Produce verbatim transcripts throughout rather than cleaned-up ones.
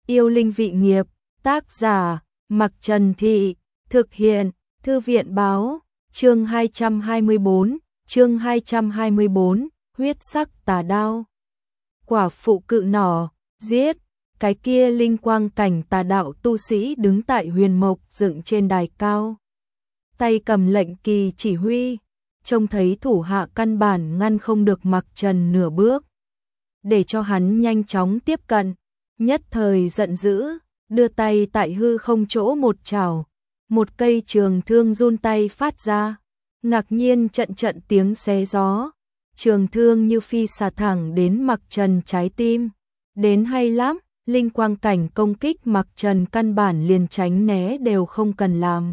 Yêu linh vị nghiệp, tác giả, Mặc Trần Thị, thực hiện, Thư viện báo, chương hai trăm hai mươi bốn, chương hai trăm hai mươi bốn, huyết sắc tà đao. Quả phụ cự nỏ, giết, cái kia linh quang cảnh tà đạo tu sĩ đứng tại huyền mộc dựng trên đài cao. Tay cầm lệnh kỳ chỉ huy, trông thấy thủ hạ căn bản ngăn không được Mặc Trần nửa bước. Để cho hắn nhanh chóng tiếp cận, nhất thời giận dữ, đưa tay tại hư không chỗ một chảo, một cây trường thương run tay phát ra, ngạc nhiên trận trận tiếng xé gió, trường thương như phi xà thẳng đến Mặc Trần trái tim. Đến hay lắm, linh quang cảnh công kích Mặc Trần căn bản liền tránh né đều không cần làm.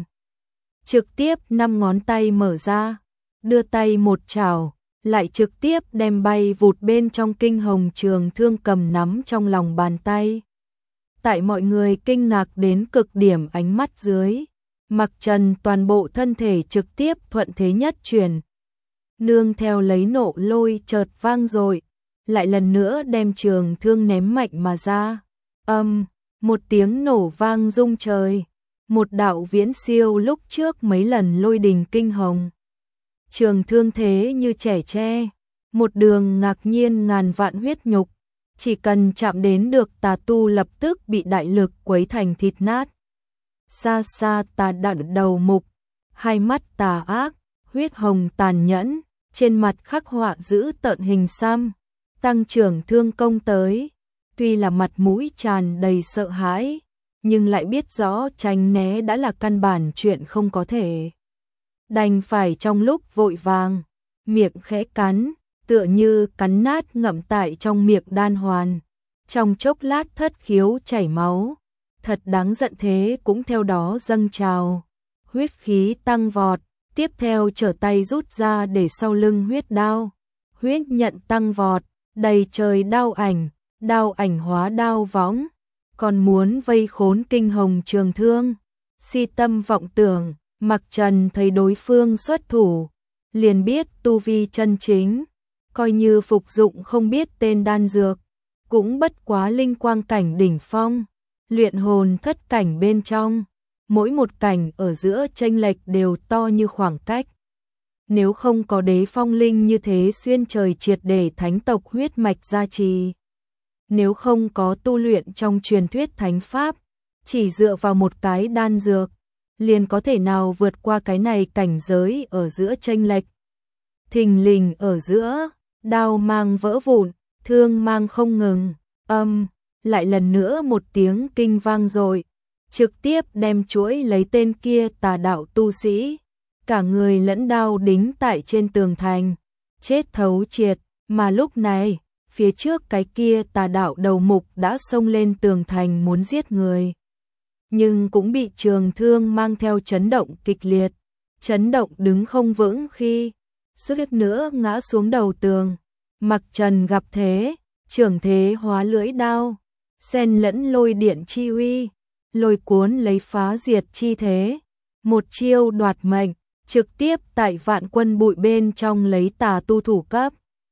Trực tiếp năm ngón tay mở ra, đưa tay một chảo, lại trực tiếp đem bay vụt bên trong kinh hồng trường thương cầm nắm trong lòng bàn tay. Tại mọi người kinh ngạc đến cực điểm ánh mắt dưới, Mặc Trần toàn bộ thân thể trực tiếp thuận thế nhất chuyển. Nương theo lấy nộ lôi chợt vang dội, lại lần nữa đem trường thương ném mạnh mà ra. Âm, um, một tiếng nổ vang rung trời, một đạo viễn siêu lúc trước mấy lần lôi đình kinh hồng. Trường thương thế như trẻ tre, một đường ngạc nhiên ngàn vạn huyết nhục, chỉ cần chạm đến được tà tu lập tức bị đại lực quấy thành thịt nát. Xa xa tà đạo đầu mục, hai mắt tà ác, huyết hồng tàn nhẫn, trên mặt khắc họa giữ tợn hình xăm, tăng trưởng thương công tới, tuy là mặt mũi tràn đầy sợ hãi, nhưng lại biết rõ tránh né đã là căn bản chuyện không có thể. Đành phải trong lúc vội vàng, miệng khẽ cắn, tựa như cắn nát ngậm tại trong miệng đan hoàn, trong chốc lát thất khiếu chảy máu, thật đáng giận thế cũng theo đó dâng trào, huyết khí tăng vọt, tiếp theo trở tay rút ra để sau lưng huyết đao, huyết nhận tăng vọt, đầy trời đao ảnh, đao ảnh hóa đao võng, còn muốn vây khốn kinh hồng trường thương, si tâm vọng tưởng. Mặc Trần thấy đối phương xuất thủ, liền biết tu vi chân chính, coi như phục dụng không biết tên đan dược, cũng bất quá linh quang cảnh đỉnh phong, luyện hồn thất cảnh bên trong, mỗi một cảnh ở giữa chênh lệch đều to như khoảng cách. Nếu không có đế phong linh như thế xuyên trời triệt để thánh tộc huyết mạch gia trì, nếu không có tu luyện trong truyền thuyết thánh pháp, chỉ dựa vào một cái đan dược, liền có thể nào vượt qua cái này cảnh giới ở giữa chênh lệch. Thình lình ở giữa, đao mang vỡ vụn, thương mang không ngừng, âm, lại lần nữa một tiếng kinh vang rồi, trực tiếp đem chuỗi lấy tên kia tà đạo tu sĩ, cả người lẫn đao đính tại trên tường thành, chết thấu triệt, mà lúc này, phía trước cái kia tà đạo đầu mục đã xông lên tường thành muốn giết người. Nhưng cũng bị trường thương mang theo chấn động kịch liệt, chấn động đứng không vững khi suýt nữa ngã xuống đầu tường. Mặc Trần gặp thế, trưởng thế hóa lưỡi đao, xen lẫn lôi điện chi uy, lôi cuốn lấy phá diệt chi thế, một chiêu đoạt mệnh, trực tiếp tại vạn quân bụi bên trong lấy tà tu thủ cấp.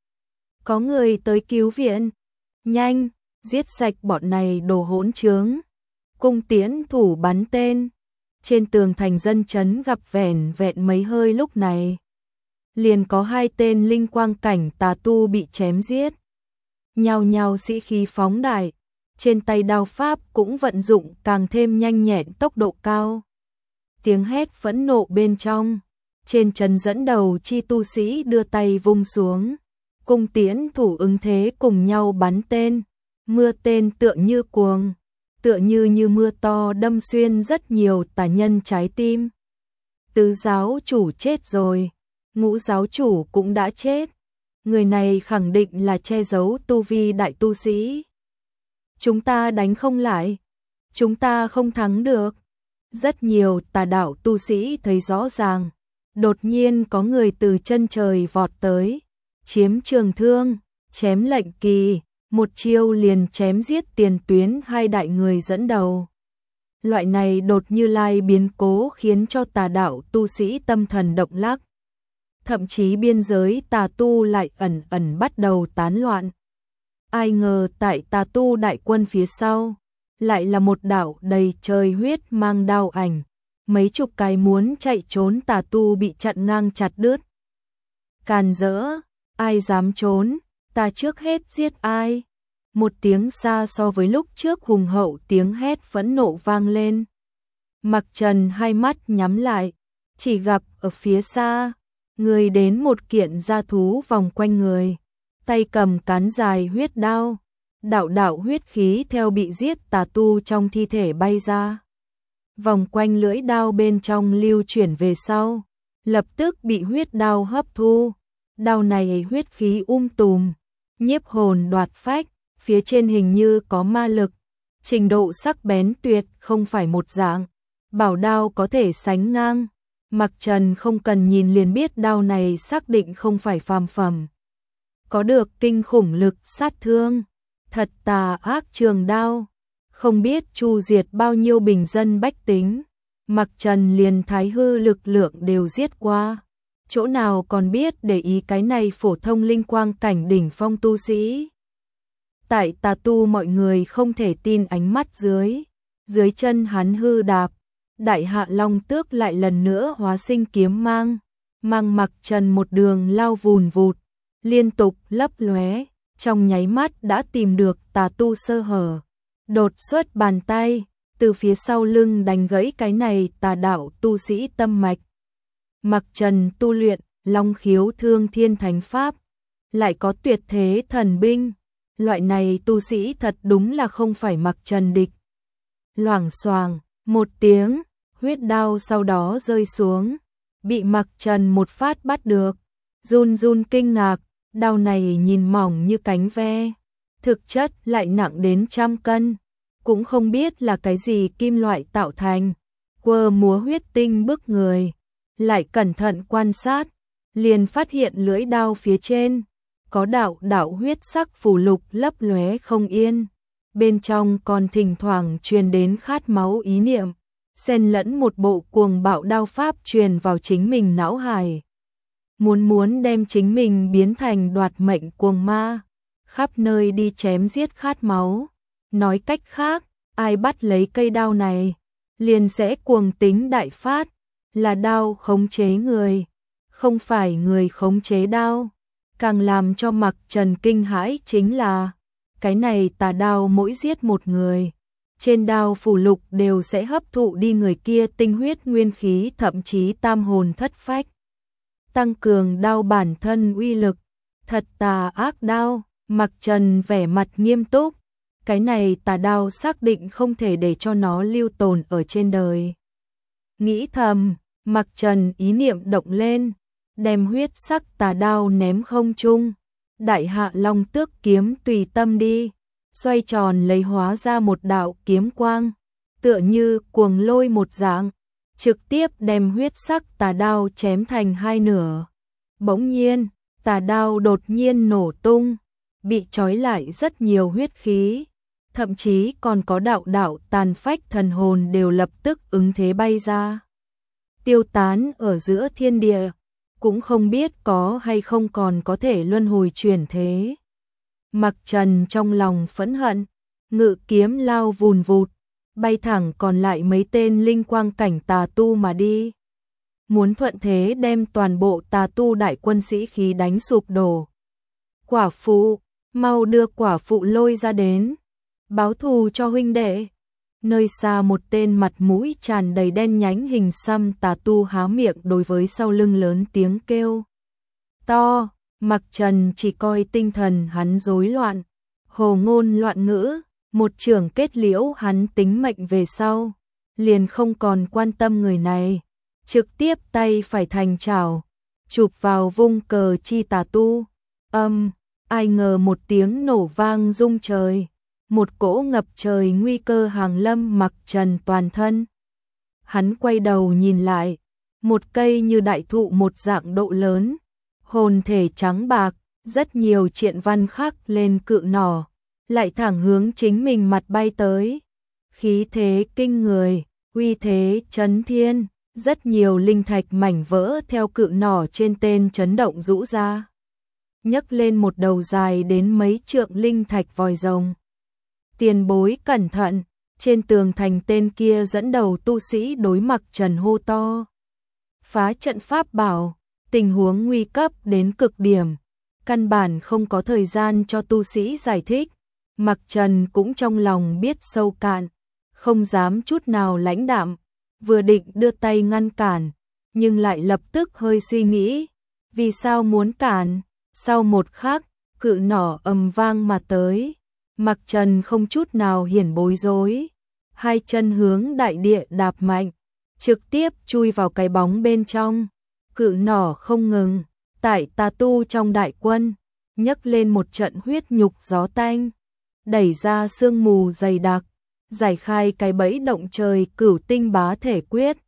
Có người tới cứu viện, nhanh, giết sạch bọn này đồ hỗn trướng. Cung tiễn thủ bắn tên, trên tường thành dân chấn gặp vẻn vẹn mấy hơi lúc này. Liền có hai tên linh quang cảnh tà tu bị chém giết. Nhao nhao sĩ khí phóng đại, trên tay đao pháp cũng vận dụng càng thêm nhanh nhẹn tốc độ cao. Tiếng hét phẫn nộ bên trong, trên trần dẫn đầu chi tu sĩ đưa tay vung xuống. Cung tiễn thủ ứng thế cùng nhau bắn tên, mưa tên tựa như cuồng. Tựa như như mưa to đâm xuyên rất nhiều tà nhân trái tim. Tứ giáo chủ chết rồi, ngũ giáo chủ cũng đã chết. Người này khẳng định là che giấu tu vi đại tu sĩ. Chúng ta đánh không lại, chúng ta không thắng được. Rất nhiều tà đạo tu sĩ thấy rõ ràng, đột nhiên có người từ chân trời vọt tới, chiếm trường thương, chém lệnh kỳ. Một chiêu liền chém giết tiền tuyến hai đại người dẫn đầu. Loại này đột như lai biến cố khiến cho tà đạo tu sĩ tâm thần động lắc. Thậm chí biên giới tà tu lại ẩn ẩn bắt đầu tán loạn. Ai ngờ tại tà tu đại quân phía sau, lại là một đạo đầy trời huyết mang đao ảnh, mấy chục cái muốn chạy trốn tà tu bị chặn ngang chặt đứt. Càn rỡ, ai dám trốn, ta trước hết giết ai. Một tiếng xa so với lúc trước hùng hậu tiếng hét phẫn nộ vang lên. Mặc Trần hai mắt nhắm lại, chỉ gặp ở phía xa, người đến một kiện gia thú vòng quanh người, tay cầm cán dài huyết đao, đạo đạo huyết khí theo bị giết tà tu trong thi thể bay ra. Vòng quanh lưỡi đao bên trong lưu chuyển về sau, lập tức bị huyết đao hấp thu. Đao này huyết khí um tùm, nhiếp hồn đoạt phách, phía trên hình như có ma lực, trình độ sắc bén tuyệt không phải một dạng, bảo đao có thể sánh ngang. Mặc Trần không cần nhìn liền biết đao này xác định không phải phàm phẩm, có được kinh khủng lực sát thương, thật tà ác trường đao, không biết chu diệt bao nhiêu bình dân bách tính. Mặc Trần liền thái hư lực lượng đều giết qua, chỗ nào còn biết để ý cái này phổ thông linh quang cảnh đỉnh phong tu sĩ. Tại tà tu mọi người không thể tin ánh mắt dưới, dưới chân hắn hư đạp, Đại Hạ Long Tước lại lần nữa hóa sinh kiếm mang, mang Mặc Trần một đường lao vùn vụt, liên tục lấp lóe, trong nháy mắt đã tìm được tà tu sơ hở, đột xuất bàn tay, từ phía sau lưng đánh gãy cái này tà đạo tu sĩ tâm mạch. Mặc Trần tu luyện Long Khiếu Thương Thiên Thánh Pháp, lại có tuyệt thế thần binh, loại này tu sĩ thật đúng là không phải Mặc Trần địch. Loảng xoàng, một tiếng, huyết đao sau đó rơi xuống, bị Mặc Trần một phát bắt được, run run kinh ngạc, đao này nhìn mỏng như cánh ve, thực chất lại nặng đến trăm cân, cũng không biết là cái gì kim loại tạo thành, quơ múa huyết tinh bức người, lại cẩn thận quan sát, liền phát hiện lưỡi đao phía trên có đạo đạo huyết sắc phù lục lấp lóe không yên, bên trong còn thỉnh thoảng truyền đến khát máu ý niệm, xen lẫn một bộ cuồng bạo đao pháp truyền vào chính mình não hải. Muốn muốn đem chính mình biến thành đoạt mệnh cuồng ma, khắp nơi đi chém giết khát máu. Nói cách khác, ai bắt lấy cây đao này, liền sẽ cuồng tính đại phát, là đao khống chế người, không phải người khống chế đao. Càng làm cho Mặc Trần kinh hãi chính là, cái này tà đao mỗi giết một người, trên đao phù lục đều sẽ hấp thụ đi người kia tinh huyết nguyên khí, thậm chí tam hồn thất phách, tăng cường đao bản thân uy lực. Thật tà ác đao. Mặc Trần vẻ mặt nghiêm túc, cái này tà đao xác định không thể để cho nó lưu tồn ở trên đời. Nghĩ thầm, Mặc Trần ý niệm động lên, đem huyết sắc tà đao ném không trung, Đại Hạ Long Tước kiếm tùy tâm đi, xoay tròn lấy hóa ra một đạo kiếm quang, tựa như cuồng lôi một dạng, trực tiếp đem huyết sắc tà đao chém thành hai nửa. Bỗng nhiên, tà đao đột nhiên nổ tung, bị trói lại rất nhiều huyết khí, thậm chí còn có đạo đạo tàn phách thần hồn đều lập tức ứng thế bay ra, tiêu tán ở giữa thiên địa, cũng không biết có hay không còn có thể luân hồi chuyển thế. Mặc Trần trong lòng phẫn hận, ngự kiếm lao vùn vụt, bay thẳng còn lại mấy tên linh quang cảnh tà tu mà đi. Muốn thuận thế đem toàn bộ tà tu đại quân sĩ khí đánh sụp đổ. Quả phụ, mau đưa quả phụ lôi ra đến, báo thù cho huynh đệ. Nơi xa một tên mặt mũi tràn đầy đen nhánh hình xăm tà tu há miệng đối với sau lưng lớn tiếng kêu to. Mặc Trần chỉ coi tinh thần hắn rối loạn, hồ ngôn loạn ngữ, một trường kết liễu hắn tính mệnh về sau, liền không còn quan tâm người này, trực tiếp tay phải thành chảo, chụp vào vung cờ chi tà tu. Âm, ai ngờ một tiếng nổ vang rung trời, một cỗ ngập trời nguy cơ hàng lâm Mặc Trần toàn thân. Hắn quay đầu nhìn lại, một cây như đại thụ một dạng độ lớn, hồn thể trắng bạc, rất nhiều triện văn khắc lên cự nỏ, lại thẳng hướng chính mình mặt bay tới. Khí thế kinh người, uy thế chấn thiên, rất nhiều linh thạch mảnh vỡ theo cự nỏ trên tên chấn động rũ ra, nhấc lên một đầu dài đến mấy trượng linh thạch vòi rồng. Tiền bối cẩn thận, trên tường thành tên kia dẫn đầu tu sĩ đối Mặc Trần hô to. Phá trận pháp bảo, tình huống nguy cấp đến cực điểm, căn bản không có thời gian cho tu sĩ giải thích. Mặc Trần cũng trong lòng biết sâu cạn, không dám chút nào lãnh đạm, vừa định đưa tay ngăn cản, nhưng lại lập tức hơi suy nghĩ, vì sao muốn cản? Sau một khắc, cự nỏ ầm vang mà tới, Mặc Trần không chút nào hiển bối rối, hai chân hướng đại địa đạp mạnh, trực tiếp chui vào cái bóng bên trong. Cự nỏ không ngừng, tại tà tu trong đại quân, nhấc lên một trận huyết nhục gió tanh, đẩy ra sương mù dày đặc, giải khai cái bẫy động trời cửu tinh bá thể quyết.